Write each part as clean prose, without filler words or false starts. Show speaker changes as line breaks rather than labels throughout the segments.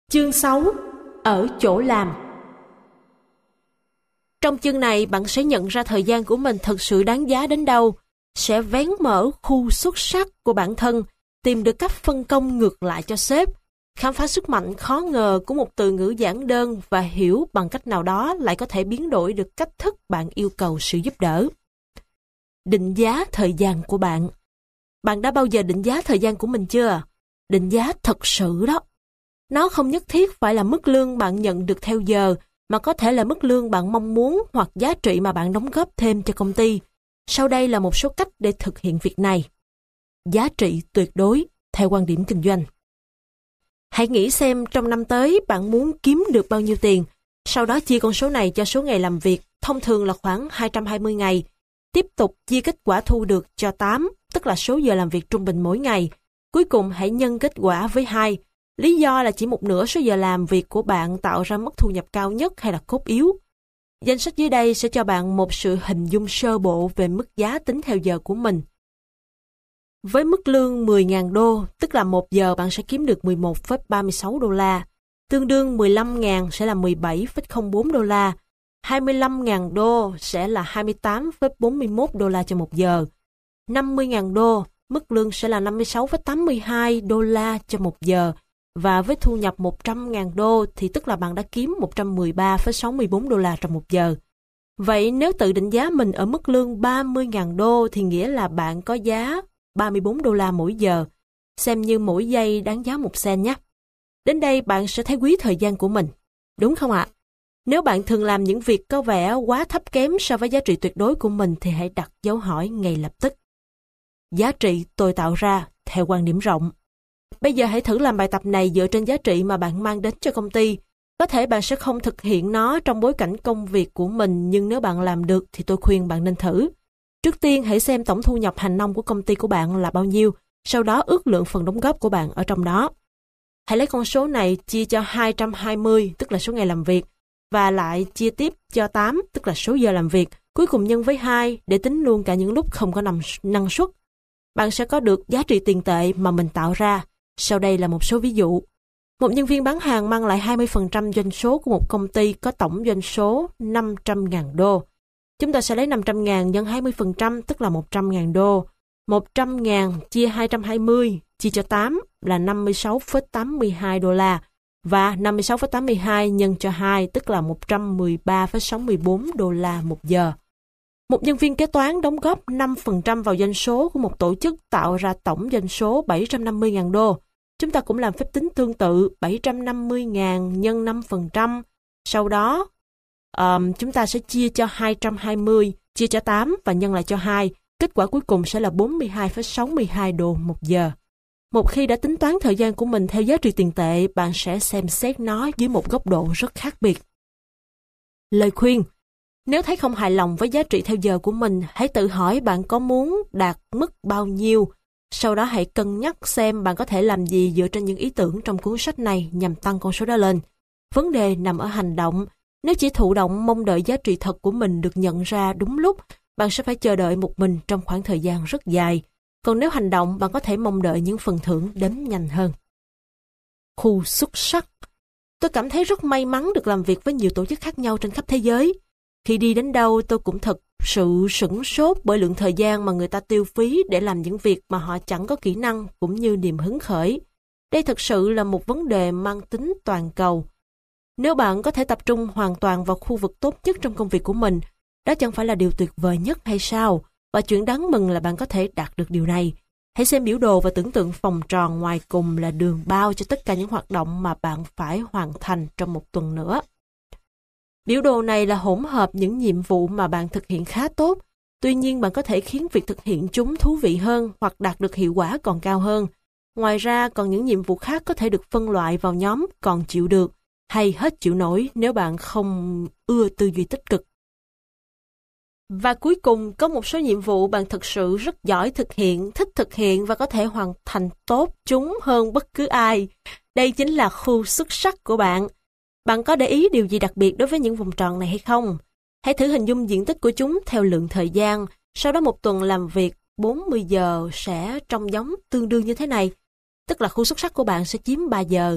Chương 6. Ở chỗ làm. Trong chương này, bạn sẽ nhận ra thời gian của mình thực sự đáng giá đến đâu, sẽ vén mở khu xuất sắc của bản thân, tìm được cách phân công ngược lại cho sếp, khám phá sức mạnh khó ngờ của một từ ngữ giản đơn và hiểu bằng cách nào đó lại có thể biến đổi được cách thức bạn yêu cầu sự giúp đỡ. Định giá thời gian của bạn. Bạn đã bao giờ định giá thời gian của mình chưa? Định giá thật sự đó. Nó không nhất thiết phải là mức lương bạn nhận được theo giờ, mà có thể là mức lương bạn mong muốn hoặc giá trị mà bạn đóng góp thêm cho công ty. Sau đây là một số cách để thực hiện việc này. Giá trị tuyệt đối, theo quan điểm kinh doanh. Hãy nghĩ xem trong năm tới bạn muốn kiếm được bao nhiêu tiền, sau đó chia con số này cho số ngày làm việc, thông thường là khoảng 220 ngày. Tiếp tục chia kết quả thu được cho 8, tức là số giờ làm việc trung bình mỗi ngày. Cuối cùng hãy nhân kết quả với 2. Lý do là chỉ một nửa số giờ làm việc của bạn tạo ra mức thu nhập cao nhất hay là cốt yếu. Danh sách dưới đây sẽ cho bạn một sự hình dung sơ bộ về mức giá tính theo giờ của mình. Với mức lương 10.000 đô, tức là 1 giờ bạn sẽ kiếm được 11,36 đô la. Tương đương 15.000 sẽ là 17,04 đô la. 25.000 đô sẽ là 28,41 đô la cho 1 giờ. 50.000 đô, mức lương sẽ là 56,82 đô la cho 1 giờ. Và với thu nhập 100.000 đô thì tức là bạn đã kiếm 113,64 đô la trong 1 giờ. Vậy nếu tự định giá mình ở mức lương 30.000 đô thì nghĩa là bạn có giá 34 đô la mỗi giờ. Xem như mỗi giây đáng giá 1 cent nhé. Đến đây bạn sẽ thấy quý thời gian của mình. Đúng không ạ? Nếu bạn thường làm những việc có vẻ quá thấp kém so với giá trị tuyệt đối của mình thì hãy đặt dấu hỏi ngay lập tức. Giá trị tôi tạo ra theo quan điểm rộng. Bây giờ hãy thử làm bài tập này dựa trên giá trị mà bạn mang đến cho công ty. Có thể bạn sẽ không thực hiện nó trong bối cảnh công việc của mình, nhưng nếu bạn làm được thì tôi khuyên bạn nên thử. Trước tiên hãy xem tổng thu nhập hàng năm của công ty của bạn là bao nhiêu, sau đó ước lượng phần đóng góp của bạn ở trong đó. Hãy lấy con số này chia cho 220, tức là số ngày làm việc, và lại chia tiếp cho 8, tức là số giờ làm việc, cuối cùng nhân với 2 để tính luôn cả những lúc không có năng suất. Bạn sẽ có được giá trị tiền tệ mà mình tạo ra. Sau đây là một số ví dụ. Một nhân viên bán hàng mang lại 20% doanh số của một công ty có tổng doanh số 500.000 đô. Chúng ta sẽ lấy 500.000 nhân 20%, tức là 100.000 đô. 100.000 chia 220 chia cho 8 là 56,82 đô la. Và 56,82 nhân cho 2 tức là 113,64 đô la một giờ. Một nhân viên kế toán đóng góp 5% vào doanh số của một tổ chức tạo ra tổng doanh số 750.000 đô. Chúng ta cũng làm phép tính tương tự, 750.000 nhân 5%. Sau đó, chúng ta sẽ chia cho 220, chia cho 8 và nhân lại cho 2. Kết quả cuối cùng sẽ là 42,62 đô một giờ. Một khi đã tính toán thời gian của mình theo giá trị tiền tệ, bạn sẽ xem xét nó dưới một góc độ rất khác biệt. Lời khuyên: nếu thấy không hài lòng với giá trị theo giờ của mình, hãy tự hỏi bạn có muốn đạt mức bao nhiêu. Sau đó hãy cân nhắc xem bạn có thể làm gì dựa trên những ý tưởng trong cuốn sách này nhằm tăng con số đó lên. Vấn đề nằm ở hành động. Nếu chỉ thụ động mong đợi giá trị thật của mình được nhận ra đúng lúc, bạn sẽ phải chờ đợi một mình trong khoảng thời gian rất dài. Còn nếu hành động, bạn có thể mong đợi những phần thưởng đến nhanh hơn. Khu xuất sắc. Tôi cảm thấy rất may mắn được làm việc với nhiều tổ chức khác nhau trên khắp thế giới. Khi đi đến đâu, tôi cũng thật sự sửng sốt bởi lượng thời gian mà người ta tiêu phí để làm những việc mà họ chẳng có kỹ năng cũng như niềm hứng khởi. Đây thực sự là một vấn đề mang tính toàn cầu. Nếu bạn có thể tập trung hoàn toàn vào khu vực tốt nhất trong công việc của mình, đó chẳng phải là điều tuyệt vời nhất hay sao? Và chuyện đáng mừng là bạn có thể đạt được điều này. Hãy xem biểu đồ và tưởng tượng vòng tròn ngoài cùng là đường bao cho tất cả những hoạt động mà bạn phải hoàn thành trong một tuần nữa. Biểu đồ này là hỗn hợp những nhiệm vụ mà bạn thực hiện khá tốt. Tuy nhiên bạn có thể khiến việc thực hiện chúng thú vị hơn hoặc đạt được hiệu quả còn cao hơn. Ngoài ra còn những nhiệm vụ khác có thể được phân loại vào nhóm còn chịu được hay hết chịu nổi nếu bạn không ưa tư duy tích cực. Và cuối cùng, có một số nhiệm vụ bạn thực sự rất giỏi thực hiện, thích thực hiện và có thể hoàn thành tốt chúng hơn bất cứ ai. Đây chính là khu xuất sắc của bạn. Bạn có để ý điều gì đặc biệt đối với những vòng tròn này hay không? Hãy thử hình dung diện tích của chúng theo lượng thời gian. Sau đó một tuần làm việc 40 giờ sẽ trông giống tương đương như thế này. Tức là khu xuất sắc của bạn sẽ chiếm 3 giờ.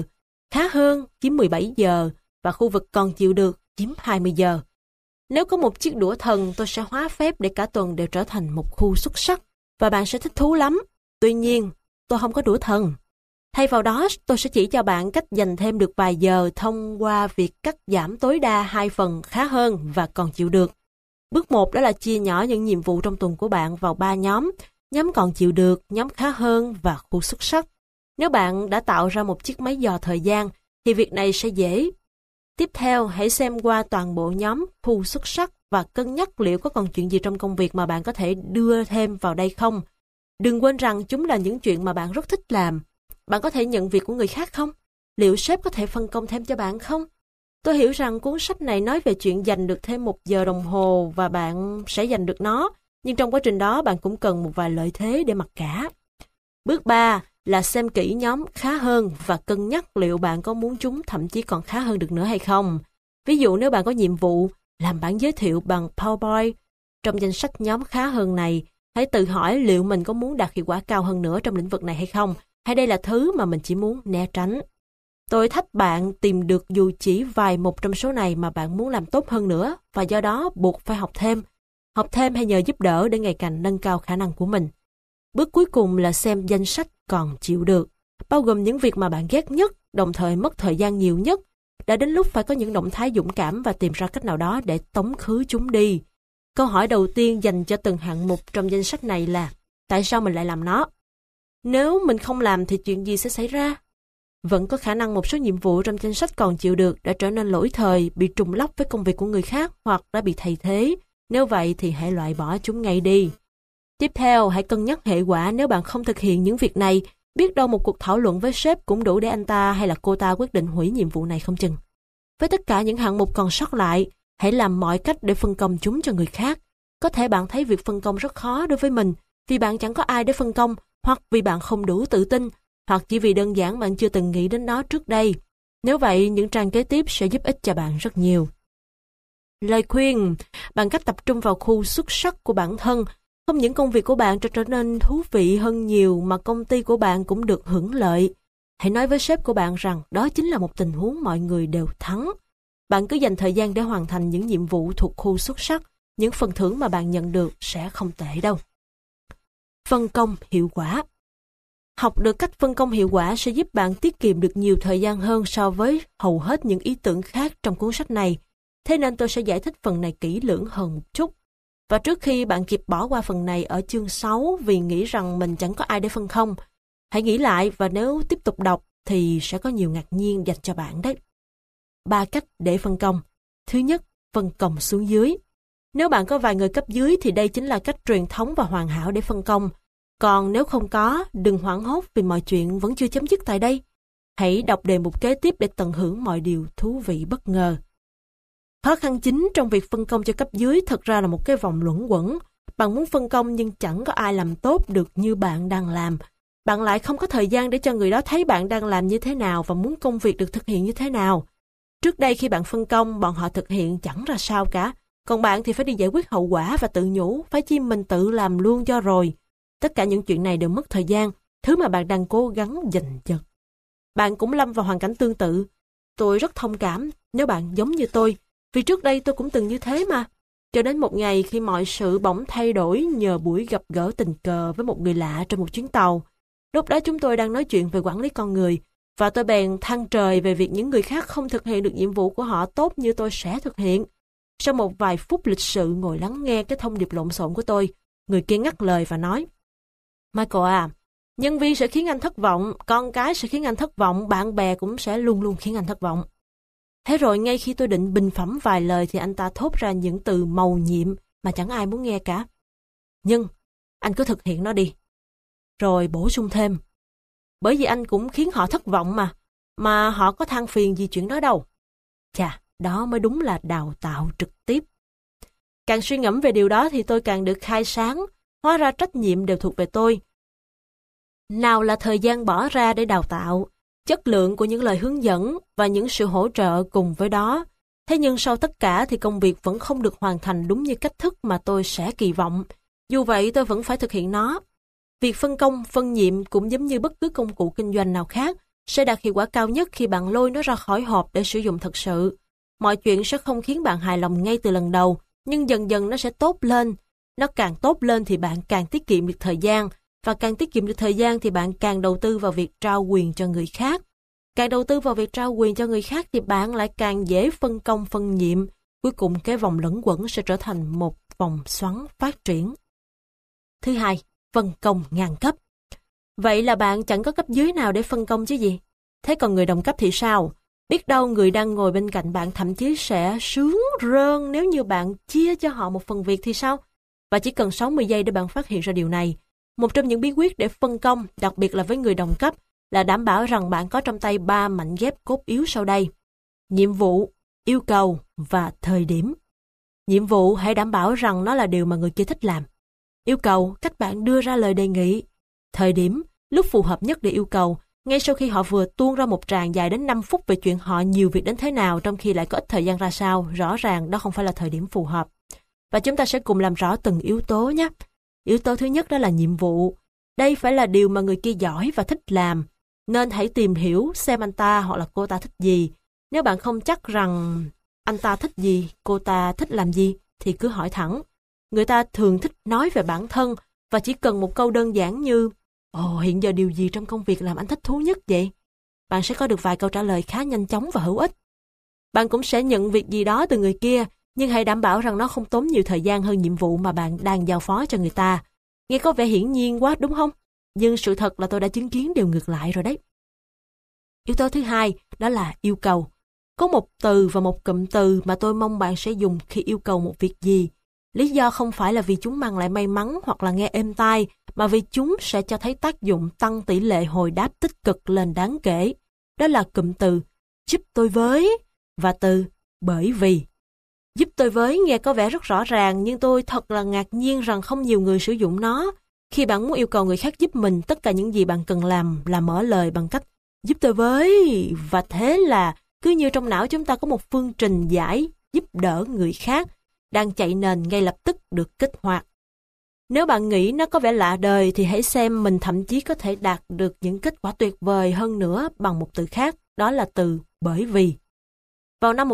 khá hơn chiếm 17 giờ và khu vực còn chịu được chiếm 20 giờ. Nếu có một chiếc đũa thần, tôi sẽ hóa phép để cả tuần đều trở thành một khu xuất sắc và bạn sẽ thích thú lắm. Tuy nhiên, tôi không có đũa thần. Thay vào đó, tôi sẽ chỉ cho bạn cách dành thêm được vài giờ thông qua việc cắt giảm tối đa 2 phần khá hơn và còn chịu được. Bước 1 đó là chia nhỏ những nhiệm vụ trong tuần của bạn vào 3 nhóm. Nhóm còn chịu được, nhóm khá hơn và khu xuất sắc. Nếu bạn đã tạo ra một chiếc máy dò thời gian, thì việc này sẽ dễ. Tiếp theo, hãy xem qua toàn bộ nhóm khu xuất sắc và cân nhắc liệu có còn chuyện gì trong công việc mà bạn có thể đưa thêm vào đây không. Đừng quên rằng chúng là những chuyện mà bạn rất thích làm. Bạn có thể nhận việc của người khác không? Liệu sếp có thể phân công thêm cho bạn không? Tôi hiểu rằng cuốn sách này nói về chuyện dành được thêm 1 giờ đồng hồ và bạn sẽ giành được nó, nhưng trong quá trình đó bạn cũng cần một vài lợi thế để mặc cả. Bước 3 là xem kỹ nhóm khá hơn và cân nhắc liệu bạn có muốn chúng thậm chí còn khá hơn được nữa hay không. Ví dụ nếu bạn có nhiệm vụ làm bản giới thiệu bằng PowerPoint trong danh sách nhóm khá hơn này, hãy tự hỏi liệu mình có muốn đạt hiệu quả cao hơn nữa trong lĩnh vực này hay không, hay đây là thứ mà mình chỉ muốn né tránh. Tôi thách bạn tìm được dù chỉ vài một trong số này mà bạn muốn làm tốt hơn nữa và do đó buộc phải học thêm. Học thêm hay nhờ giúp đỡ để ngày càng nâng cao khả năng của mình. Bước cuối cùng là xem danh sách còn chịu được, bao gồm những việc mà bạn ghét nhất, đồng thời mất thời gian nhiều nhất. Đã đến lúc phải có những động thái dũng cảm và tìm ra cách nào đó để tống khứ chúng đi. Câu hỏi đầu tiên dành cho từng hạng mục trong danh sách này là tại sao mình lại làm nó? Nếu mình không làm thì chuyện gì sẽ xảy ra? Vẫn có khả năng một số nhiệm vụ trong danh sách còn chịu được đã trở nên lỗi thời, bị trùng lắp với công việc của người khác hoặc đã bị thay thế. Nếu vậy thì hãy loại bỏ chúng ngay đi. Tiếp theo, hãy cân nhắc hệ quả nếu bạn không thực hiện những việc này. Biết đâu một cuộc thảo luận với sếp cũng đủ để anh ta hay là cô ta quyết định hủy nhiệm vụ này không chừng. Với tất cả những hạng mục còn sót lại, hãy làm mọi cách để phân công chúng cho người khác. Có thể bạn thấy việc phân công rất khó đối với mình vì bạn chẳng có ai để phân công, hoặc vì bạn không đủ tự tin, hoặc chỉ vì đơn giản bạn chưa từng nghĩ đến nó trước đây. Nếu vậy, những trang kế tiếp sẽ giúp ích cho bạn rất nhiều. Lời khuyên, bằng cách tập trung vào khu xuất sắc của bản thân, không những công việc của bạn trở nên thú vị hơn nhiều mà công ty của bạn cũng được hưởng lợi. Hãy nói với sếp của bạn rằng đó chính là một tình huống mọi người đều thắng. Bạn cứ dành thời gian để hoàn thành những nhiệm vụ thuộc khu xuất sắc, những phần thưởng mà bạn nhận được sẽ không tệ đâu. Phân công hiệu quả. Học được cách phân công hiệu quả sẽ giúp bạn tiết kiệm được nhiều thời gian hơn so với hầu hết những ý tưởng khác trong cuốn sách này. Thế nên tôi sẽ giải thích phần này kỹ lưỡng hơn một chút. Và trước khi bạn kịp bỏ qua phần này ở chương 6 vì nghĩ rằng mình chẳng có ai để phân công, hãy nghĩ lại và nếu tiếp tục đọc thì sẽ có nhiều ngạc nhiên dành cho bạn đấy. 3 cách để phân công. Thứ nhất, phân công xuống dưới. Nếu bạn có vài người cấp dưới thì đây chính là cách truyền thống và hoàn hảo để phân công. Còn nếu không có, đừng hoảng hốt vì mọi chuyện vẫn chưa chấm dứt tại đây. Hãy đọc đề mục kế tiếp để tận hưởng mọi điều thú vị bất ngờ. Khó khăn chính trong việc phân công cho cấp dưới thật ra là một cái vòng luẩn quẩn. Bạn muốn phân công nhưng chẳng có ai làm tốt được như bạn đang làm. Bạn lại không có thời gian để cho người đó thấy bạn đang làm như thế nào và muốn công việc được thực hiện như thế nào. Trước đây khi bạn phân công, bọn họ thực hiện chẳng ra sao cả. Còn bạn thì phải đi giải quyết hậu quả và tự nhủ, phải chi mình tự làm luôn cho rồi. Tất cả những chuyện này đều mất thời gian, thứ mà bạn đang cố gắng giành giật. Bạn cũng lâm vào hoàn cảnh tương tự. Tôi rất thông cảm nếu bạn giống như tôi, vì trước đây tôi cũng từng như thế mà. Cho đến một ngày khi mọi sự bỗng thay đổi nhờ buổi gặp gỡ tình cờ với một người lạ trên một chuyến tàu. Lúc đó chúng tôi đang nói chuyện về quản lý con người, và tôi bèn than trời về việc những người khác không thực hiện được nhiệm vụ của họ tốt như tôi sẽ thực hiện. Sau một vài phút lịch sự ngồi lắng nghe cái thông điệp lộn xộn của tôi, người kia ngắt lời và nói: Michael à, nhân viên sẽ khiến anh thất vọng, con cái sẽ khiến anh thất vọng, bạn bè cũng sẽ luôn luôn khiến anh thất vọng. Thế rồi ngay khi tôi định bình phẩm vài lời thì anh ta thốt ra những từ mầu nhiệm mà chẳng ai muốn nghe cả. Nhưng anh cứ thực hiện nó đi. Rồi bổ sung thêm: bởi vì anh cũng khiến họ thất vọng mà họ có than phiền gì chuyện đó đâu. Chà, đó mới đúng là đào tạo trực tiếp. Càng suy ngẫm về điều đó thì tôi càng được khai sáng, hóa ra trách nhiệm đều thuộc về tôi. Nào là thời gian bỏ ra để đào tạo, chất lượng của những lời hướng dẫn và những sự hỗ trợ cùng với đó. Thế nhưng sau tất cả thì công việc vẫn không được hoàn thành đúng như cách thức mà tôi sẽ kỳ vọng. Dù vậy tôi vẫn phải thực hiện nó. Việc phân công, phân nhiệm cũng giống như bất cứ công cụ kinh doanh nào khác, sẽ đạt hiệu quả cao nhất khi bạn lôi nó ra khỏi hộp để sử dụng thật sự. Mọi chuyện sẽ không khiến bạn hài lòng ngay từ lần đầu, nhưng dần dần nó sẽ tốt lên. Nó càng tốt lên thì bạn càng tiết kiệm được thời gian, và càng tiết kiệm được thời gian thì bạn càng đầu tư vào việc trao quyền cho người khác. Càng đầu tư vào việc trao quyền cho người khác thì bạn lại càng dễ phân công phân nhiệm. Cuối cùng cái vòng luẩn quẩn sẽ trở thành một vòng xoắn phát triển. Thứ hai, phân công ngang cấp. Vậy là bạn chẳng có cấp dưới nào để phân công chứ gì? Thế còn người đồng cấp thì sao? Biết đâu người đang ngồi bên cạnh bạn thậm chí sẽ sướng rơn nếu như bạn chia cho họ một phần việc thì sao? Và chỉ cần 60 giây để bạn phát hiện ra điều này. Một trong những bí quyết để phân công, đặc biệt là với người đồng cấp, là đảm bảo rằng bạn có trong tay 3 mảnh ghép cốt yếu sau đây. Nhiệm vụ, yêu cầu và thời điểm. Nhiệm vụ hãy đảm bảo rằng nó là điều mà người kia thích làm. Yêu cầu, cách bạn đưa ra lời đề nghị. Thời điểm, lúc phù hợp nhất để yêu cầu, ngay sau khi họ vừa tuôn ra một tràng dài đến 5 phút về chuyện họ nhiều việc đến thế nào trong khi lại có ít thời gian ra sao, rõ ràng đó không phải là thời điểm phù hợp. Và chúng ta sẽ cùng làm rõ từng yếu tố nhé. Yếu tố thứ nhất đó là nhiệm vụ. Đây phải là điều mà người kia giỏi và thích làm, nên hãy tìm hiểu xem anh ta hoặc là cô ta thích gì. Nếu bạn không chắc rằng anh ta thích gì, cô ta thích làm gì, thì cứ hỏi thẳng. Người ta thường thích nói về bản thân và chỉ cần một câu đơn giản như hiện giờ điều gì trong công việc làm anh thích thú nhất vậy? Bạn sẽ có được vài câu trả lời khá nhanh chóng và hữu ích. Bạn cũng sẽ nhận việc gì đó từ người kia, nhưng hãy đảm bảo rằng nó không tốn nhiều thời gian hơn nhiệm vụ mà bạn đang giao phó cho người ta. Nghe có vẻ hiển nhiên quá đúng không? Nhưng sự thật là tôi đã chứng kiến điều ngược lại rồi đấy. Yếu tố thứ hai đó là yêu cầu. Có một từ và một cụm từ mà tôi mong bạn sẽ dùng khi yêu cầu một việc gì. Lý do không phải là vì chúng mang lại may mắn hoặc là nghe êm tai, mà vì chúng sẽ cho thấy tác dụng tăng tỷ lệ hồi đáp tích cực lên đáng kể. Đó là cụm từ giúp tôi với và từ bởi vì. Giúp tôi với nghe có vẻ rất rõ ràng, nhưng tôi thật là ngạc nhiên rằng không nhiều người sử dụng nó. Khi bạn muốn yêu cầu người khác giúp mình, tất cả những gì bạn cần làm là mở lời bằng cách giúp tôi với. Và thế là cứ như trong não chúng ta có một phương trình giải giúp đỡ người khác đang chạy nền ngay lập tức được kích hoạt. Nếu bạn nghĩ nó có vẻ lạ đời thì hãy xem mình thậm chí có thể đạt được những kết quả tuyệt vời hơn nữa bằng một từ khác, đó là từ bởi vì. Vào năm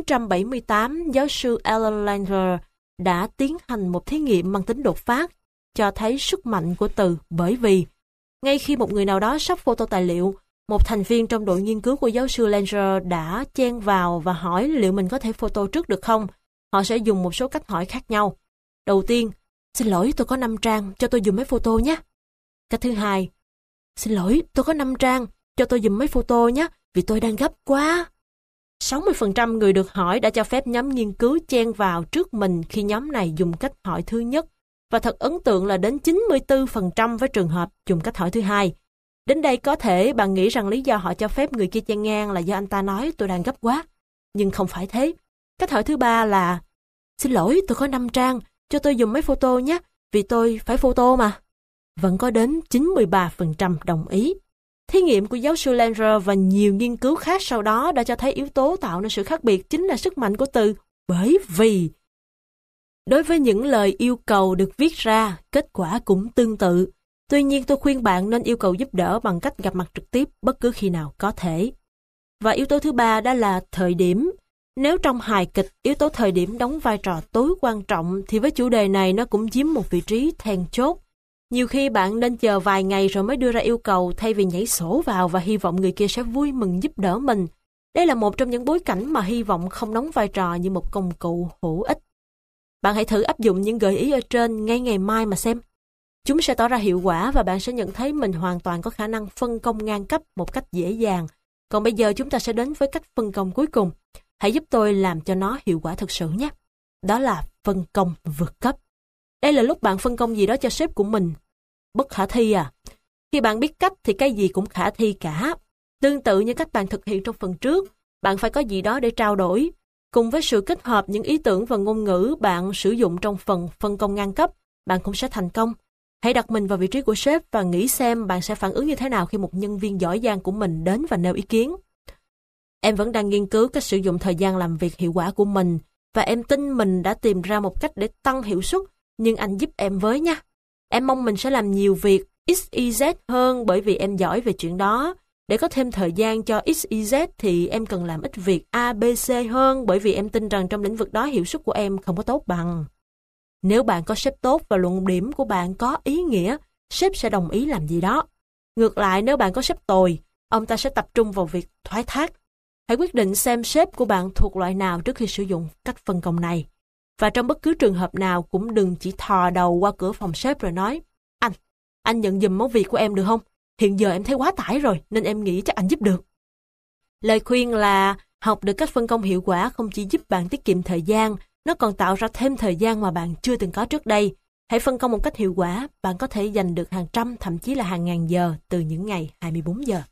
1978, giáo sư Alan Langer đã tiến hành một thí nghiệm mang tính đột phá cho thấy sức mạnh của từ bởi vì. Ngay khi một người nào đó sắp photo tài liệu, một thành viên trong đội nghiên cứu của giáo sư Langer đã chen vào và hỏi liệu mình có thể photo trước được không. Họ sẽ dùng một số cách hỏi khác nhau. Đầu tiên, xin lỗi tôi có 5 trang, cho tôi dùng mấy photo nhé. Cách thứ hai, xin lỗi tôi có 5 trang, cho tôi dùng mấy photo nhé, vì tôi đang gấp quá. 60% người được hỏi đã cho phép nhóm nghiên cứu chen vào trước mình khi nhóm này dùng cách hỏi thứ nhất, và thật ấn tượng là đến 94% với trường hợp dùng cách hỏi thứ hai. Đến đây có thể bạn nghĩ rằng lý do họ cho phép người kia chen ngang là do anh ta nói tôi đang gấp quá. Nhưng không phải thế. Cách hỏi thứ ba là xin lỗi tôi có 5 trang, cho tôi dùng mấy photo nhé, vì tôi phải photo mà. Vẫn có đến 93% đồng ý. Thí nghiệm của giáo sư Langer và nhiều nghiên cứu khác sau đó đã cho thấy yếu tố tạo nên sự khác biệt chính là sức mạnh của từ bởi vì. Đối với những lời yêu cầu được viết ra, kết quả cũng tương tự. Tuy nhiên tôi khuyên bạn nên yêu cầu giúp đỡ bằng cách gặp mặt trực tiếp bất cứ khi nào có thể. Và yếu tố thứ ba đó là thời điểm. Nếu trong hài kịch, yếu tố thời điểm đóng vai trò tối quan trọng, thì với chủ đề này nó cũng chiếm một vị trí then chốt. Nhiều khi bạn nên chờ vài ngày rồi mới đưa ra yêu cầu thay vì nhảy sổ vào và hy vọng người kia sẽ vui mừng giúp đỡ mình. Đây là một trong những bối cảnh mà hy vọng không đóng vai trò như một công cụ hữu ích. Bạn hãy thử áp dụng những gợi ý ở trên ngay ngày mai mà xem. Chúng sẽ tỏ ra hiệu quả và bạn sẽ nhận thấy mình hoàn toàn có khả năng phân công ngang cấp một cách dễ dàng. Còn bây giờ chúng ta sẽ đến với cách phân công cuối cùng. Hãy giúp tôi làm cho nó hiệu quả thực sự nhé. Đó là phân công vượt cấp. Đây là lúc bạn phân công gì đó cho sếp của mình. Bất khả thi à? Khi bạn biết cách thì cái gì cũng khả thi cả. Tương tự như cách bạn thực hiện trong phần trước, bạn phải có gì đó để trao đổi. Cùng với sự kết hợp những ý tưởng và ngôn ngữ bạn sử dụng trong phần phân công ngang cấp, bạn cũng sẽ thành công. Hãy đặt mình vào vị trí của sếp và nghĩ xem bạn sẽ phản ứng như thế nào khi một nhân viên giỏi giang của mình đến và nêu ý kiến. Em vẫn đang nghiên cứu cách sử dụng thời gian làm việc hiệu quả của mình và em tin mình đã tìm ra một cách để tăng hiệu suất, nhưng anh giúp em với nha. Em mong mình sẽ làm nhiều việc XYZ hơn bởi vì em giỏi về chuyện đó. Để có thêm thời gian cho XYZ thì em cần làm ít việc ABC hơn, bởi vì em tin rằng trong lĩnh vực đó hiệu suất của em không có tốt bằng. Nếu bạn có sếp tốt và luận điểm của bạn có ý nghĩa, sếp sẽ đồng ý làm gì đó. Ngược lại, nếu bạn có sếp tồi, ông ta sẽ tập trung vào việc thoái thác. Hãy quyết định xem sếp của bạn thuộc loại nào trước khi sử dụng cách phân công này. Và trong bất cứ trường hợp nào cũng đừng chỉ thò đầu qua cửa phòng sếp rồi nói: anh nhận giùm món việc của em được không? Hiện giờ em thấy quá tải rồi nên em nghĩ chắc anh giúp được. Lời khuyên là học được cách phân công hiệu quả không chỉ giúp bạn tiết kiệm thời gian, nó còn tạo ra thêm thời gian mà bạn chưa từng có trước đây. Hãy phân công một cách hiệu quả, bạn có thể giành được hàng trăm, thậm chí là hàng ngàn giờ từ những ngày 24 giờ.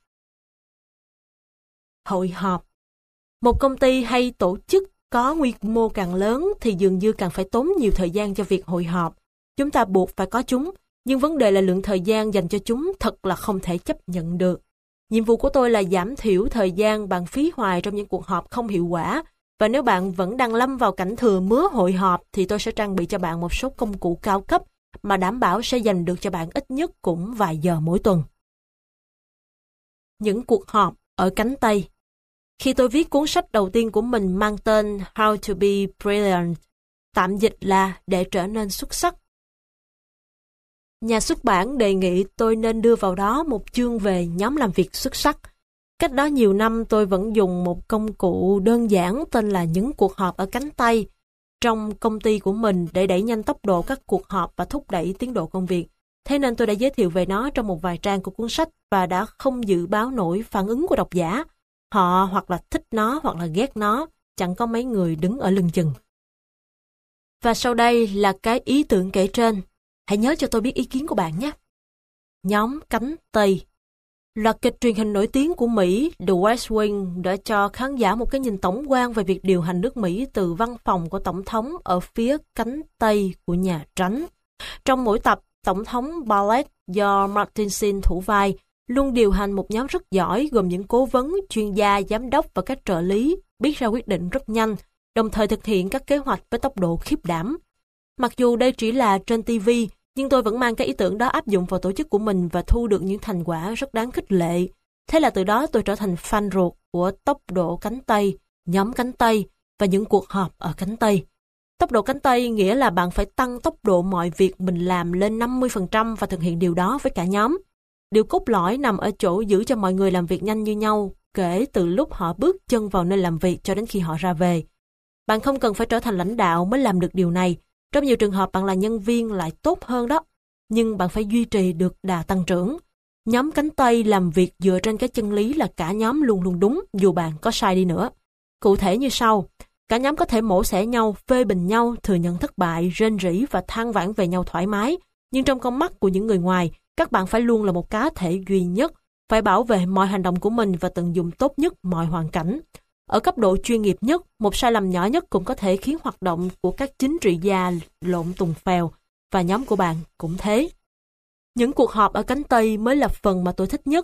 Hội họp. Một công ty hay tổ chức có quy mô càng lớn thì dường như càng phải tốn nhiều thời gian cho việc hội họp. Chúng ta buộc phải có chúng, nhưng vấn đề là lượng thời gian dành cho chúng thật là không thể chấp nhận được. Nhiệm vụ của tôi là giảm thiểu thời gian bạn phí hoài trong những cuộc họp không hiệu quả, và nếu bạn vẫn đang lâm vào cảnh thừa mứa hội họp thì tôi sẽ trang bị cho bạn một số công cụ cao cấp mà đảm bảo sẽ dành được cho bạn ít nhất cũng vài giờ mỗi tuần. Những cuộc họp ở cánh Tây. Khi tôi viết cuốn sách đầu tiên của mình mang tên How to be Brilliant, tạm dịch là để trở nên xuất sắc, nhà xuất bản đề nghị tôi nên đưa vào đó một chương về nhóm làm việc xuất sắc. Cách đó nhiều năm tôi vẫn dùng một công cụ đơn giản tên là những cuộc họp ở cánh Tây trong công ty của mình để đẩy nhanh tốc độ các cuộc họp và thúc đẩy tiến độ công việc. Thế nên tôi đã giới thiệu về nó trong một vài trang của cuốn sách và đã không dự báo nổi phản ứng của độc giả. Họ hoặc là thích nó hoặc là ghét nó, chẳng có mấy người đứng ở lưng chừng. Và sau đây là cái ý tưởng kể trên. Hãy nhớ cho tôi biết ý kiến của bạn nhé. Nhóm cánh Tây. Loạt kịch truyền hình nổi tiếng của Mỹ, The West Wing, đã cho khán giả một cái nhìn tổng quan về việc điều hành nước Mỹ từ văn phòng của Tổng thống ở phía cánh Tây của Nhà Trắng. Trong mỗi tập, Tổng thống Bartlett do Martin Sheen thủ vai luôn điều hành một nhóm rất giỏi gồm những cố vấn, chuyên gia, giám đốc và các trợ lý biết ra quyết định rất nhanh, đồng thời thực hiện các kế hoạch với tốc độ khiếp đảm. Mặc dù đây chỉ là trên TV, nhưng tôi vẫn mang cái ý tưởng đó áp dụng vào tổ chức của mình và thu được những thành quả rất đáng khích lệ. Thế là từ đó tôi trở thành fan ruột của tốc độ cánh Tây, nhóm cánh Tây và những cuộc họp ở cánh Tây. Tốc độ cánh Tây nghĩa là bạn phải tăng tốc độ mọi việc mình làm lên 50% và thực hiện điều đó với cả nhóm. Điều cốt lõi nằm ở chỗ giữ cho mọi người làm việc nhanh như nhau, kể từ lúc họ bước chân vào nơi làm việc cho đến khi họ ra về. Bạn không cần phải trở thành lãnh đạo mới làm được điều này. Trong nhiều trường hợp bạn là nhân viên lại tốt hơn đó, nhưng bạn phải duy trì được đà tăng trưởng. Nhóm cánh Tây làm việc dựa trên cái chân lý là cả nhóm luôn luôn đúng, dù bạn có sai đi nữa. Cụ thể như sau, cả nhóm có thể mổ xẻ nhau, phê bình nhau, thừa nhận thất bại, rên rỉ và than vãn về nhau thoải mái, nhưng trong con mắt của những người ngoài, các bạn phải luôn là một cá thể duy nhất, phải bảo vệ mọi hành động của mình và tận dụng tốt nhất mọi hoàn cảnh. Ở cấp độ chuyên nghiệp nhất, một sai lầm nhỏ nhất cũng có thể khiến hoạt động của các chính trị gia lộn tùng phèo, và nhóm của bạn cũng thế. Những cuộc họp ở cánh Tây mới là phần mà tôi thích nhất.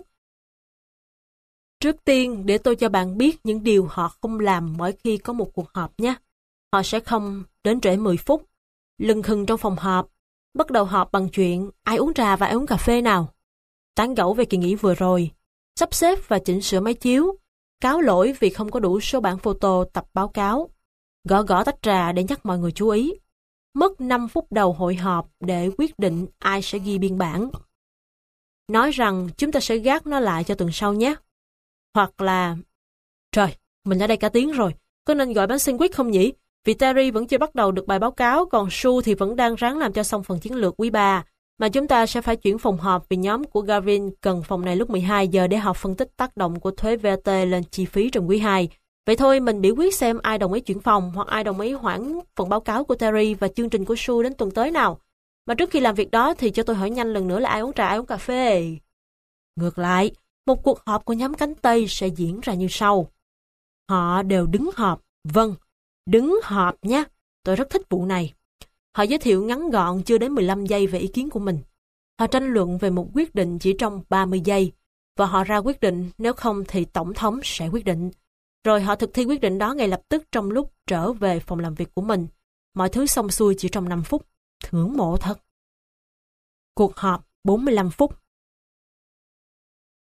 Trước tiên, để tôi cho bạn biết những điều họ không làm mỗi khi có một cuộc họp nhé. Họ sẽ không đến trễ 10 phút, lừng khừng trong phòng họp, bắt đầu họp bằng chuyện ai uống trà và ai uống cà phê nào, tán gẫu về kỳ nghỉ vừa rồi, sắp xếp và chỉnh sửa máy chiếu, cáo lỗi vì không có đủ số bản photo tập báo cáo, gõ gõ tách trà để nhắc mọi người chú ý, mất 5 phút đầu hội họp để quyết định ai sẽ ghi biên bản, nói rằng chúng ta sẽ gác nó lại cho tuần sau nhé. Hoặc là, trời, mình ở đây cả tiếng rồi, có nên gọi bánh sandwich không nhỉ? Vì Terry vẫn chưa bắt đầu được bài báo cáo, còn Sue thì vẫn đang ráng làm cho xong phần chiến lược quý 3. Mà chúng ta sẽ phải chuyển phòng họp vì nhóm của Gavin cần phòng này lúc 12 giờ để họp phân tích tác động của thuế VAT lên chi phí trong quý 2. Vậy thôi, mình biểu quyết xem ai đồng ý chuyển phòng hoặc ai đồng ý hoãn phần báo cáo của Terry và chương trình của Sue đến tuần tới nào. Mà trước khi làm việc đó thì cho tôi hỏi nhanh lần nữa là ai uống trà, ai uống cà phê. Ngược lại, một cuộc họp của nhóm cánh Tây sẽ diễn ra như sau. Họ đều đứng họp. Vâng, đứng họp nhé. Tôi rất thích vụ này. Họ giới thiệu ngắn gọn chưa đến 15 giây về ý kiến của mình. Họ tranh luận về một quyết định chỉ trong 30 giây. Và họ ra quyết định, nếu không thì Tổng thống sẽ quyết định. Rồi họ thực thi quyết định đó ngay lập tức trong lúc trở về phòng làm việc của mình. Mọi thứ xong xuôi chỉ trong 5 phút. Ngưỡng mộ thật. Cuộc họp 45 phút.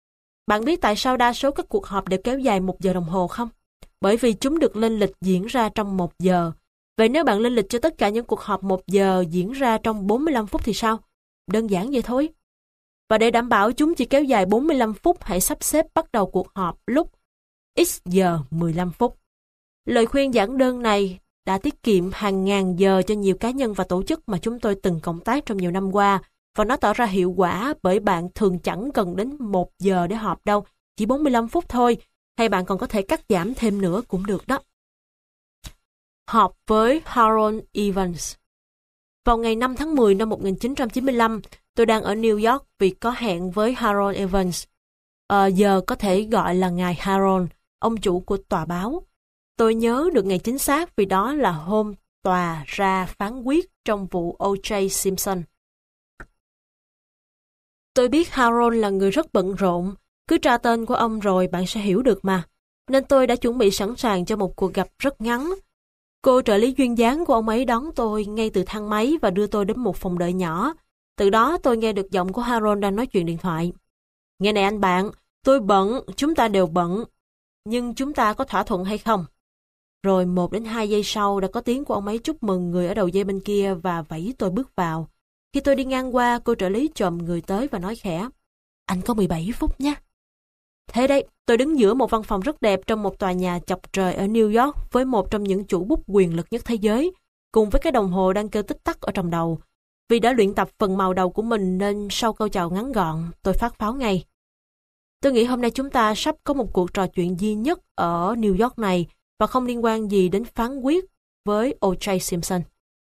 Bạn biết tại sao đa số các cuộc họp đều kéo dài 1 giờ đồng hồ không? Bởi vì chúng được lên lịch diễn ra trong 1 giờ. Vậy nếu bạn lên lịch cho tất cả những cuộc họp 1 giờ diễn ra trong 45 phút thì sao? Đơn giản vậy thôi. Và để đảm bảo chúng chỉ kéo dài 45 phút, hãy sắp xếp bắt đầu cuộc họp lúc X giờ 15 phút. Lời khuyên giản đơn này đã tiết kiệm hàng ngàn giờ cho nhiều cá nhân và tổ chức mà chúng tôi từng cộng tác trong nhiều năm qua, và nó tỏ ra hiệu quả bởi bạn thường chẳng cần đến 1 giờ để họp đâu, chỉ 45 phút thôi, hay bạn còn có thể cắt giảm thêm nữa cũng được đó. Họp với Harold Evans. Vào ngày 5 tháng 10 năm 1995, tôi đang ở New York vì có hẹn với Harold Evans. Giờ có thể gọi là ngài Harold, ông chủ của tòa báo. Tôi nhớ được ngày chính xác vì đó là hôm tòa ra phán quyết trong vụ O.J. Simpson. Tôi biết Harold là người rất bận rộn, cứ tra tên của ông rồi bạn sẽ hiểu được mà. Nên tôi đã chuẩn bị sẵn sàng cho một cuộc gặp rất ngắn. Cô trợ lý duyên dáng của ông ấy đón tôi ngay từ thang máy và đưa tôi đến một phòng đợi nhỏ. Từ đó tôi nghe được giọng của Harold đang nói chuyện điện thoại. Nghe này anh bạn, tôi bận, chúng ta đều bận. Nhưng chúng ta có thỏa thuận hay không? Rồi 1 đến 2 giây sau đã có tiếng của ông ấy chúc mừng người ở đầu dây bên kia và vẫy tôi bước vào. Khi tôi đi ngang qua, cô trợ lý chồm người tới và nói khẽ, anh có 17 phút nhé. Thế đấy, tôi đứng giữa một văn phòng rất đẹp trong một tòa nhà chọc trời ở New York với một trong những chủ bút quyền lực nhất thế giới, cùng với cái đồng hồ đang kêu tích tắc ở trong đầu. Vì đã luyện tập phần màu đầu của mình nên sau câu chào ngắn gọn, tôi phát pháo ngay. Tôi nghĩ hôm nay chúng ta sắp có một cuộc trò chuyện duy nhất ở New York này và không liên quan gì đến phán quyết với O.J. Simpson.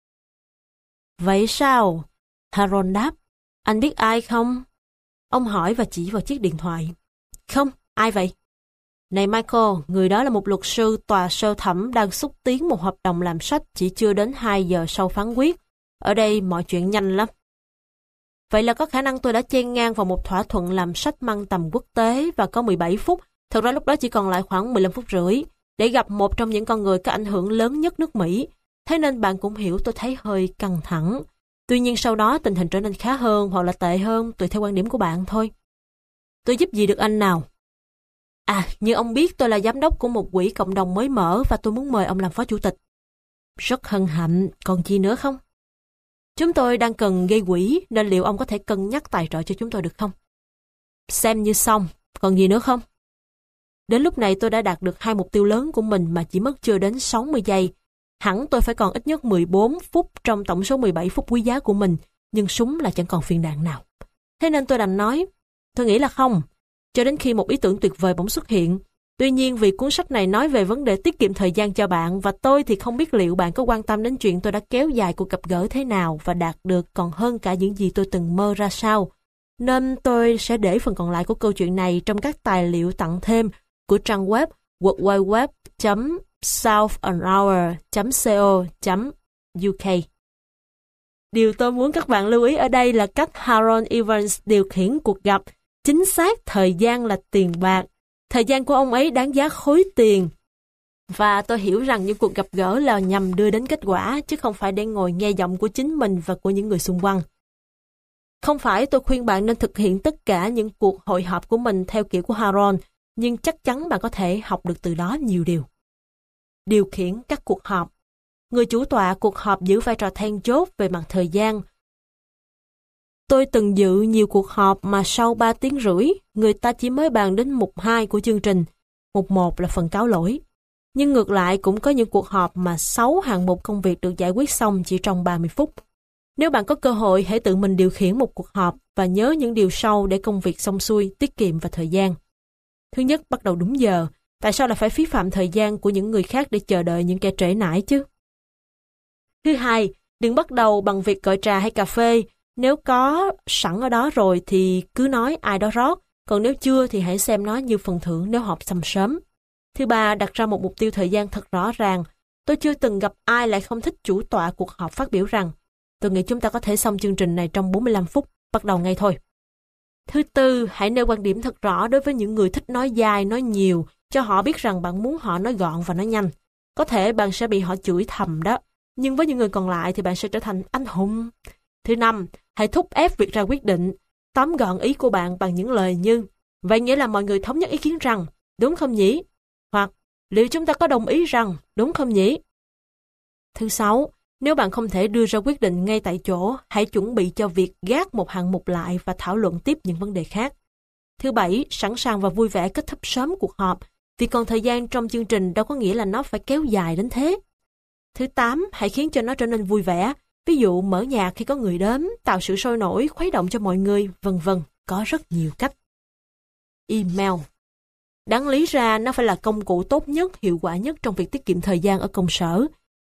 Vậy sao? Harold đáp. Anh biết ai không? Ông hỏi và chỉ vào chiếc điện thoại. Không, ai vậy? Này Michael, người đó là một luật sư tòa sơ thẩm đang xúc tiến một hợp đồng làm sách chỉ chưa đến 2 giờ sau phán quyết. Ở đây mọi chuyện nhanh lắm. Vậy là có khả năng tôi đã chen ngang vào một thỏa thuận làm sách mang tầm quốc tế và có 17 phút, thực ra lúc đó chỉ còn lại khoảng 15 phút rưỡi, để gặp một trong những con người có ảnh hưởng lớn nhất nước Mỹ. Thế nên bạn cũng hiểu tôi thấy hơi căng thẳng. Tuy nhiên sau đó tình hình trở nên khá hơn hoặc là tệ hơn, tùy theo quan điểm của bạn thôi. Tôi giúp gì được anh nào? Như ông biết tôi là giám đốc của một quỹ cộng đồng mới mở và tôi muốn mời ông làm phó chủ tịch. Rất hân hạnh, còn gì nữa không? Chúng tôi đang cần gây quỹ nên liệu ông có thể cân nhắc tài trợ cho chúng tôi được không? Xem như xong, còn gì nữa không? Đến lúc này tôi đã đạt được 2 mục tiêu lớn của mình mà chỉ mất chưa đến 60 giây. Hẳn tôi phải còn ít nhất 14 phút trong tổng số 17 phút quý giá của mình, nhưng súng là chẳng còn viên đạn nào. Thế nên tôi đành nói, tôi nghĩ là không, cho đến khi một ý tưởng tuyệt vời bỗng xuất hiện. Tuy nhiên vì cuốn sách này nói về vấn đề tiết kiệm thời gian cho bạn và tôi thì không biết liệu bạn có quan tâm đến chuyện tôi đã kéo dài cuộc gặp gỡ thế nào và đạt được còn hơn cả những gì tôi từng mơ ra sao. Nên tôi sẽ để phần còn lại của câu chuyện này trong các tài liệu tặng thêm của trang web worldwideweb.southanhour.co.uk. Điều tôi muốn các bạn lưu ý ở đây là cách Harold Evans điều khiển cuộc gặp. Chính xác, thời gian là tiền bạc. Thời gian của ông ấy đáng giá khối tiền. Và tôi hiểu rằng những cuộc gặp gỡ là nhằm đưa đến kết quả, chứ không phải để ngồi nghe giọng của chính mình và của những người xung quanh. Không phải tôi khuyên bạn nên thực hiện tất cả những cuộc hội họp của mình theo kiểu của Harold, nhưng chắc chắn bạn có thể học được từ đó nhiều điều. Điều khiển các cuộc họp. Người chủ tọa cuộc họp giữ vai trò then chốt về mặt thời gian. Tôi từng dự nhiều cuộc họp mà sau 3 tiếng rưỡi, người ta chỉ mới bàn đến mục 2 của chương trình. Mục 1 là phần cáo lỗi. Nhưng ngược lại cũng có những cuộc họp mà 6 hạng mục công việc được giải quyết xong chỉ trong 30 phút. Nếu bạn có cơ hội, hãy tự mình điều khiển một cuộc họp và nhớ những điều sau để công việc xong xuôi, tiết kiệm và thời gian. Thứ nhất, bắt đầu đúng giờ. Tại sao lại phải phí phạm thời gian của những người khác để chờ đợi những kẻ trễ nải chứ? Thứ hai, đừng bắt đầu bằng việc gọi trà hay cà phê. Nếu có sẵn ở đó rồi thì cứ nói ai đó rót, còn nếu chưa thì hãy xem nó như phần thưởng nếu họp xong sớm. Thứ ba, đặt ra một mục tiêu thời gian thật rõ ràng. Tôi chưa từng gặp ai lại không thích chủ tọa cuộc họp phát biểu rằng tôi nghĩ chúng ta có thể xong chương trình này trong 45 phút, bắt đầu ngay thôi. Thứ tư, hãy nêu quan điểm thật rõ đối với những người thích nói dài, nói nhiều, cho họ biết rằng bạn muốn họ nói gọn và nói nhanh. Có thể bạn sẽ bị họ chửi thầm đó, nhưng với những người còn lại thì bạn sẽ trở thành anh hùng. Thứ năm, hãy thúc ép việc ra quyết định. Tóm gọn ý của bạn bằng những lời như Vậy nghĩa là mọi người thống nhất ý kiến rằng, đúng không nhỉ? Hoặc, liệu chúng ta có đồng ý rằng, đúng không nhỉ? Thứ 6, nếu bạn không thể đưa ra quyết định ngay tại chỗ, hãy chuẩn bị cho việc gác một hạng mục lại và thảo luận tiếp những vấn đề khác. Thứ 7, sẵn sàng và vui vẻ kết thúc sớm cuộc họp, vì còn thời gian trong chương trình đâu có nghĩa là nó phải kéo dài đến thế. Thứ 8, hãy khiến cho nó trở nên vui vẻ, ví dụ mở nhạc khi có người đến, tạo sự sôi nổi, khuấy động cho mọi người, vân vân, có rất nhiều cách. Email. Đáng lý ra nó phải là công cụ tốt nhất, hiệu quả nhất trong việc tiết kiệm thời gian ở công sở.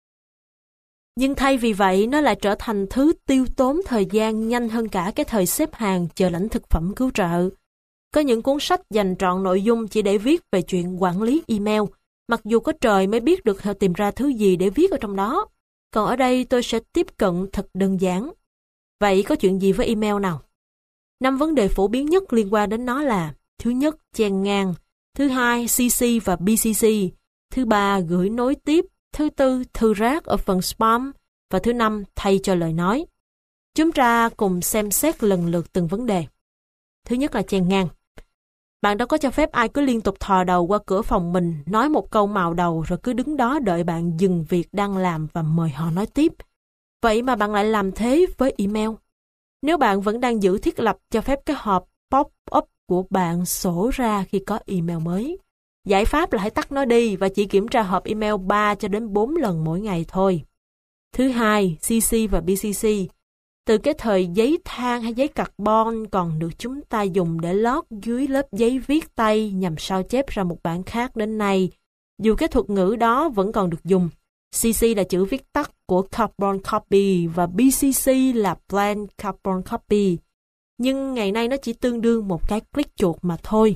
Nhưng thay vì vậy, nó lại trở thành thứ tiêu tốn thời gian nhanh hơn cả cái thời xếp hàng chờ lãnh thực phẩm cứu trợ. Có những cuốn sách dành trọn nội dung chỉ để viết về chuyện quản lý email, mặc dù có trời mới biết được họ tìm ra thứ gì để viết ở trong đó. Còn ở đây tôi sẽ tiếp cận thật đơn giản. Vậy có chuyện gì với email nào? 5 vấn đề phổ biến nhất liên quan đến nó là: thứ nhất, chen ngang; thứ hai, CC và BCC; thứ ba, gửi nối tiếp; thứ tư, thư rác ở phần spam; và thứ năm, thay cho lời nói. Chúng ta cùng xem xét lần lượt từng vấn đề. Thứ nhất là chen ngang. Bạn đâu có cho phép ai cứ liên tục thò đầu qua cửa phòng mình, nói một câu mào đầu rồi cứ đứng đó đợi bạn dừng việc đang làm và mời họ nói tiếp. Vậy mà bạn lại làm thế với email. Nếu bạn vẫn đang giữ thiết lập cho phép cái hộp pop-up của bạn sổ ra khi có email mới, giải pháp là hãy tắt nó đi và chỉ kiểm tra hộp email 3 cho đến 4 lần mỗi ngày thôi. Thứ hai, CC và BCC. Từ cái thời giấy than hay giấy carbon còn được chúng ta dùng để lót dưới lớp giấy viết tay nhằm sao chép ra một bản khác đến nay, dù cái thuật ngữ đó vẫn còn được dùng. CC là chữ viết tắt của Carbon Copy và BCC là Blank Carbon Copy. Nhưng ngày nay nó chỉ tương đương một cái click chuột mà thôi.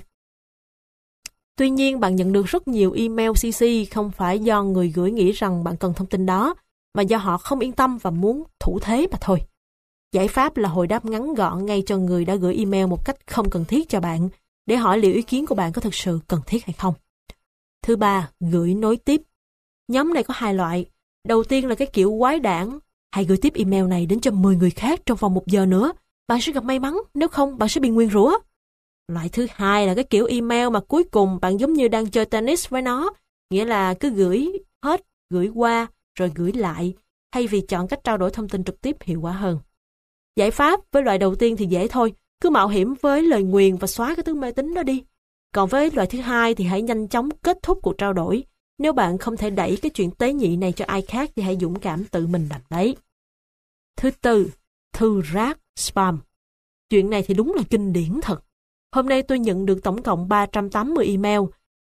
Tuy nhiên, bạn nhận được rất nhiều email CC không phải do người gửi nghĩ rằng bạn cần thông tin đó, mà do họ không yên tâm và muốn thủ thế mà thôi. Giải pháp là hồi đáp ngắn gọn ngay cho người đã gửi email một cách không cần thiết cho bạn, để hỏi liệu ý kiến của bạn có thực sự cần thiết hay không. Thứ ba, gửi nối tiếp. Nhóm này có 2 loại. Đầu tiên là cái kiểu quái đản: hãy gửi tiếp email này đến cho 10 người khác trong vòng 1 giờ nữa. Bạn sẽ gặp may mắn, nếu không bạn sẽ bị nguyền rủa. Loại thứ hai là cái kiểu email mà cuối cùng bạn giống như đang chơi tennis với nó, nghĩa là cứ gửi hết, gửi qua, rồi gửi lại, thay vì chọn cách trao đổi thông tin trực tiếp hiệu quả hơn. Giải pháp với loại đầu tiên thì dễ thôi, cứ mạo hiểm với lời nguyền và xóa cái thứ mê tín đó đi. Còn với loại thứ hai thì hãy nhanh chóng kết thúc cuộc trao đổi. Nếu bạn không thể đẩy cái chuyện tế nhị này cho ai khác thì hãy dũng cảm tự mình làm đấy. Thứ tư, thư rác, spam. Chuyện này thì đúng là kinh điển thật. Hôm nay tôi nhận được tổng cộng 380 email.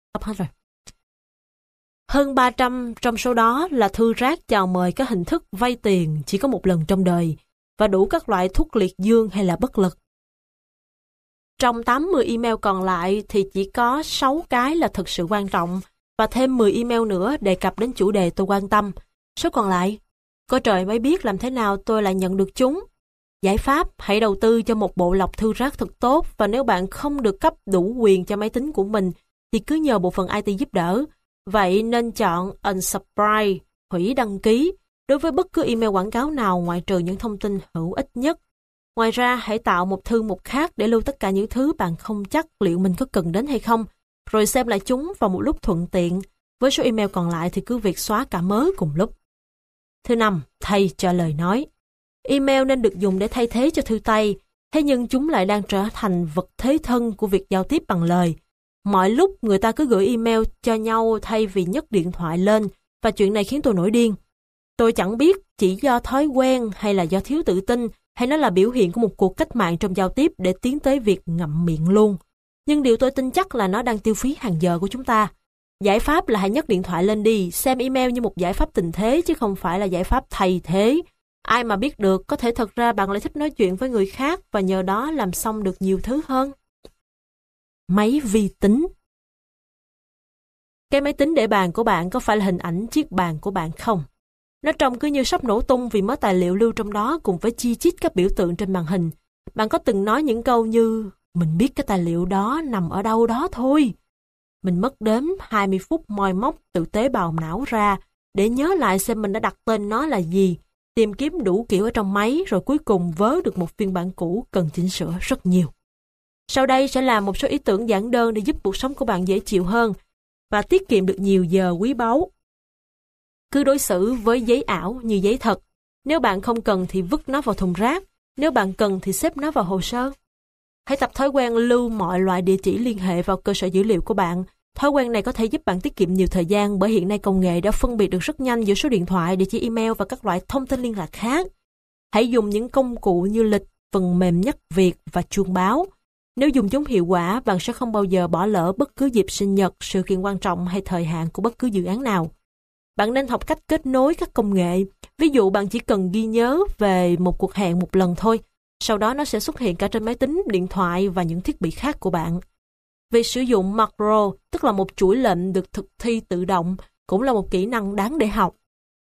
Hơn 300 trong số đó là thư rác chào mời các hình thức vay tiền chỉ có một lần trong đời và đủ các loại thuốc liệt dương hay là bất lực. Trong 80 email còn lại thì chỉ có 6 cái là thực sự quan trọng và thêm 10 email nữa đề cập đến chủ đề tôi quan tâm. Số còn lại, có trời mới biết làm thế nào tôi lại nhận được chúng. Giải pháp, hãy đầu tư cho một bộ lọc thư rác thật tốt và nếu bạn không được cấp đủ quyền cho máy tính của mình thì cứ nhờ bộ phận IT giúp đỡ. Vậy nên chọn unsubscribe, hủy đăng ký đối với bất cứ email quảng cáo nào ngoại trừ những thông tin hữu ích nhất. Ngoài ra, hãy tạo một thư mục khác để lưu tất cả những thứ bạn không chắc liệu mình có cần đến hay không, rồi xem lại chúng vào một lúc thuận tiện. Với số email còn lại thì cứ việc xóa cả mớ cùng lúc. Thứ năm, thay cho lời nói. Email nên được dùng để thay thế cho thư tay, thế nhưng chúng lại đang trở thành vật thế thân của việc giao tiếp bằng lời. Mọi lúc người ta cứ gửi email cho nhau thay vì nhấc điện thoại lên, và chuyện này khiến tôi nổi điên. Tôi chẳng biết chỉ do thói quen hay là do thiếu tự tin, hay nó là biểu hiện của một cuộc cách mạng trong giao tiếp để tiến tới việc ngậm miệng luôn. Nhưng điều tôi tin chắc là nó đang tiêu phí hàng giờ của chúng ta. Giải pháp là hãy nhấc điện thoại lên đi, xem email như một giải pháp tình thế chứ không phải là giải pháp thay thế. Ai mà biết được, có thể thật ra bạn lại thích nói chuyện với người khác và nhờ đó làm xong được nhiều thứ hơn. Máy vi tính. Cái máy tính để bàn của bạn có phải là hình ảnh chiếc bàn của bạn không? Nó trông cứ như sắp nổ tung vì mớ tài liệu lưu trong đó cùng với chi chít các biểu tượng trên màn hình. Bạn có từng nói những câu như mình biết cái tài liệu đó nằm ở đâu đó thôi. Mình mất đếm 20 phút moi móc từ tế bào não ra để nhớ lại xem mình đã đặt tên nó là gì, tìm kiếm đủ kiểu ở trong máy rồi cuối cùng vớ được một phiên bản cũ cần chỉnh sửa rất nhiều. Sau đây sẽ là một số ý tưởng giản đơn để giúp cuộc sống của bạn dễ chịu hơn và tiết kiệm được nhiều giờ quý báu. Cứ đối xử với giấy ảo như giấy thật. Nếu bạn không cần thì vứt nó vào thùng rác. Nếu bạn cần thì xếp nó vào hồ sơ. Hãy tập thói quen lưu mọi loại địa chỉ liên hệ vào cơ sở dữ liệu của bạn. Thói quen này có thể giúp bạn tiết kiệm nhiều thời gian bởi hiện nay công nghệ đã phân biệt được rất nhanh giữa số điện thoại, địa chỉ email và các loại thông tin liên lạc khác. Hãy dùng những công cụ như lịch, phần mềm nhắc việc và chuông báo. Nếu dùng chúng hiệu quả, bạn sẽ không bao giờ bỏ lỡ bất cứ dịp sinh nhật, sự kiện quan trọng hay thời hạn của bất cứ dự án nào. Bạn nên học cách kết nối các công nghệ. Ví dụ bạn chỉ cần ghi nhớ về một cuộc hẹn một lần thôi. Sau đó nó sẽ xuất hiện cả trên máy tính, điện thoại và những thiết bị khác của bạn. Việc sử dụng macro, tức là một chuỗi lệnh được thực thi tự động, cũng là một kỹ năng đáng để học.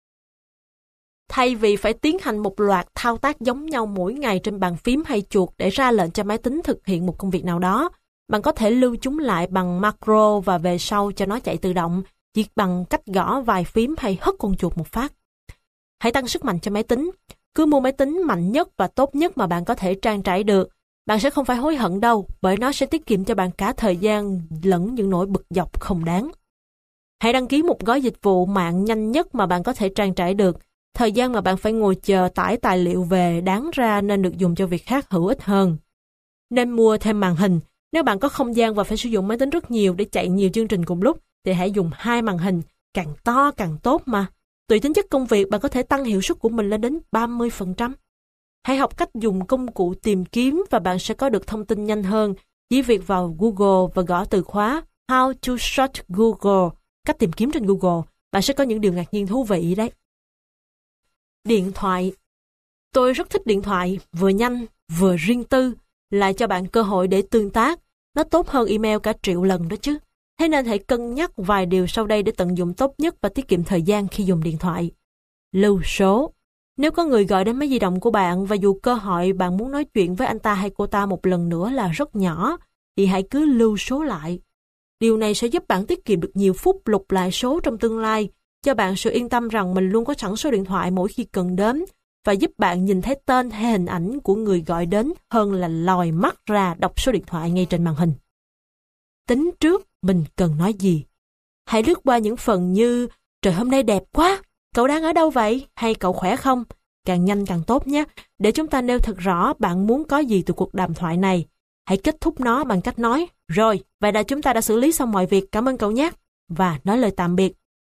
Thay vì phải tiến hành một loạt thao tác giống nhau mỗi ngày trên bàn phím hay chuột để ra lệnh cho máy tính thực hiện một công việc nào đó, bạn có thể lưu chúng lại bằng macro và về sau cho nó chạy tự động, chỉ bằng cách gõ vài phím hay hất con chuột một phát. Hãy tăng sức mạnh cho máy tính. Cứ mua máy tính mạnh nhất và tốt nhất mà bạn có thể trang trải được. Bạn sẽ không phải hối hận đâu, bởi nó sẽ tiết kiệm cho bạn cả thời gian lẫn những nỗi bực dọc không đáng. Hãy đăng ký một gói dịch vụ mạng nhanh nhất mà bạn có thể trang trải được. Thời gian mà bạn phải ngồi chờ tải tài liệu về đáng ra nên được dùng cho việc khác hữu ích hơn. Nên mua thêm màn hình. Nếu bạn có không gian và phải sử dụng máy tính rất nhiều để chạy nhiều chương trình cùng lúc, thì hãy dùng 2 màn hình, càng to càng tốt mà. Tùy tính chất công việc, bạn có thể tăng hiệu suất của mình lên đến 30%. Hãy học cách dùng công cụ tìm kiếm và bạn sẽ có được thông tin nhanh hơn. Chỉ việc vào Google và gõ từ khóa How to search Google, cách tìm kiếm trên Google, bạn sẽ có những điều ngạc nhiên thú vị đấy. Điện thoại. Tôi rất thích điện thoại, vừa nhanh, vừa riêng tư, lại cho bạn cơ hội để tương tác. Nó tốt hơn email cả triệu lần đó chứ. Thế nên hãy cân nhắc vài điều sau đây để tận dụng tốt nhất và tiết kiệm thời gian khi dùng điện thoại. Lưu số. Nếu có người gọi đến máy di động của bạn và dù cơ hội bạn muốn nói chuyện với anh ta hay cô ta một lần nữa là rất nhỏ, thì hãy cứ lưu số lại. Điều này sẽ giúp bạn tiết kiệm được nhiều phút lục lại số trong tương lai, cho bạn sự yên tâm rằng mình luôn có sẵn số điện thoại mỗi khi cần đến, và giúp bạn nhìn thấy tên hay hình ảnh của người gọi đến hơn là lòi mắt ra đọc số điện thoại ngay trên màn hình. Tính trước mình cần nói gì. Hãy lướt qua những phần như trời hôm nay đẹp quá, cậu đang ở đâu vậy, hay cậu khỏe không? Càng nhanh càng tốt nhé, để chúng ta nêu thật rõ bạn muốn có gì từ cuộc đàm thoại này. Hãy kết thúc nó bằng cách nói, rồi, vậy là chúng ta đã xử lý xong mọi việc, cảm ơn cậu nhé, và nói lời tạm biệt.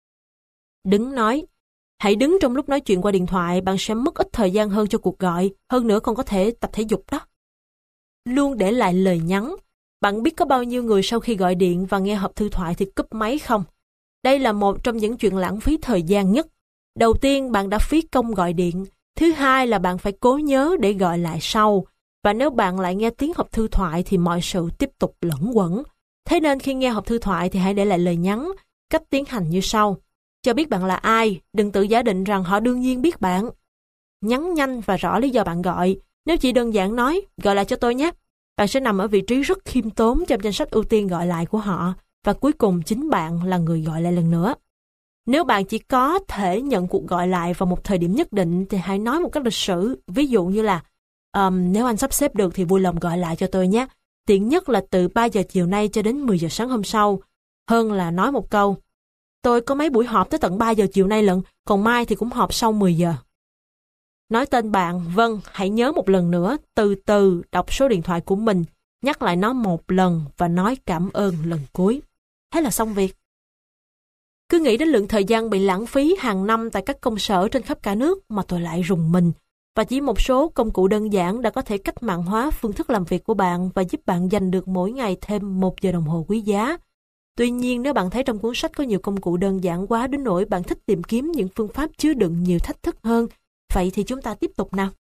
Đứng nói. Hãy đứng trong lúc nói chuyện qua điện thoại, bạn sẽ mất ít thời gian hơn cho cuộc gọi, hơn nữa còn có thể tập thể dục đó. Luôn để lại lời nhắn. Bạn biết có bao nhiêu người sau khi gọi điện và nghe hộp thư thoại thì cúp máy không? Đây là một trong những chuyện lãng phí thời gian nhất. Đầu tiên, bạn đã phí công gọi điện. Thứ hai là bạn phải cố nhớ để gọi lại sau. Và nếu bạn lại nghe tiếng hộp thư thoại thì mọi sự tiếp tục lẫn quẩn. Thế nên khi nghe hộp thư thoại thì hãy để lại lời nhắn. Cách tiến hành như sau. Cho biết bạn là ai, đừng tự giả định rằng họ đương nhiên biết bạn. Nhắn nhanh và rõ lý do bạn gọi. Nếu chỉ đơn giản nói, gọi lại cho tôi nhé, bạn sẽ nằm ở vị trí rất khiêm tốn trong danh sách ưu tiên gọi lại của họ, và cuối cùng chính bạn là người gọi lại lần nữa. Nếu bạn chỉ có thể nhận cuộc gọi lại vào một thời điểm nhất định thì hãy nói một cách lịch sự, ví dụ như là nếu anh sắp xếp được thì vui lòng gọi lại cho tôi nhé. Tiện nhất là từ 3 giờ chiều nay cho đến 10 giờ sáng hôm sau, hơn là nói một câu tôi có mấy buổi họp tới tận 3 giờ chiều nay lận, còn mai thì cũng họp sau 10 giờ. Nói tên bạn, vâng, hãy nhớ một lần nữa, từ từ đọc số điện thoại của mình, nhắc lại nó một lần và nói cảm ơn lần cuối. Thế là xong việc. Cứ nghĩ đến lượng thời gian bị lãng phí hàng năm tại các công sở trên khắp cả nước mà tôi lại rùng mình. Và chỉ một số công cụ đơn giản đã có thể cách mạng hóa phương thức làm việc của bạn và giúp bạn dành được mỗi ngày thêm 1 giờ đồng hồ quý giá. Tuy nhiên, nếu bạn thấy trong cuốn sách có nhiều công cụ đơn giản quá đến nỗi bạn thích tìm kiếm những phương pháp chứa đựng nhiều thách thức hơn, vậy thì chúng ta tiếp tục nào.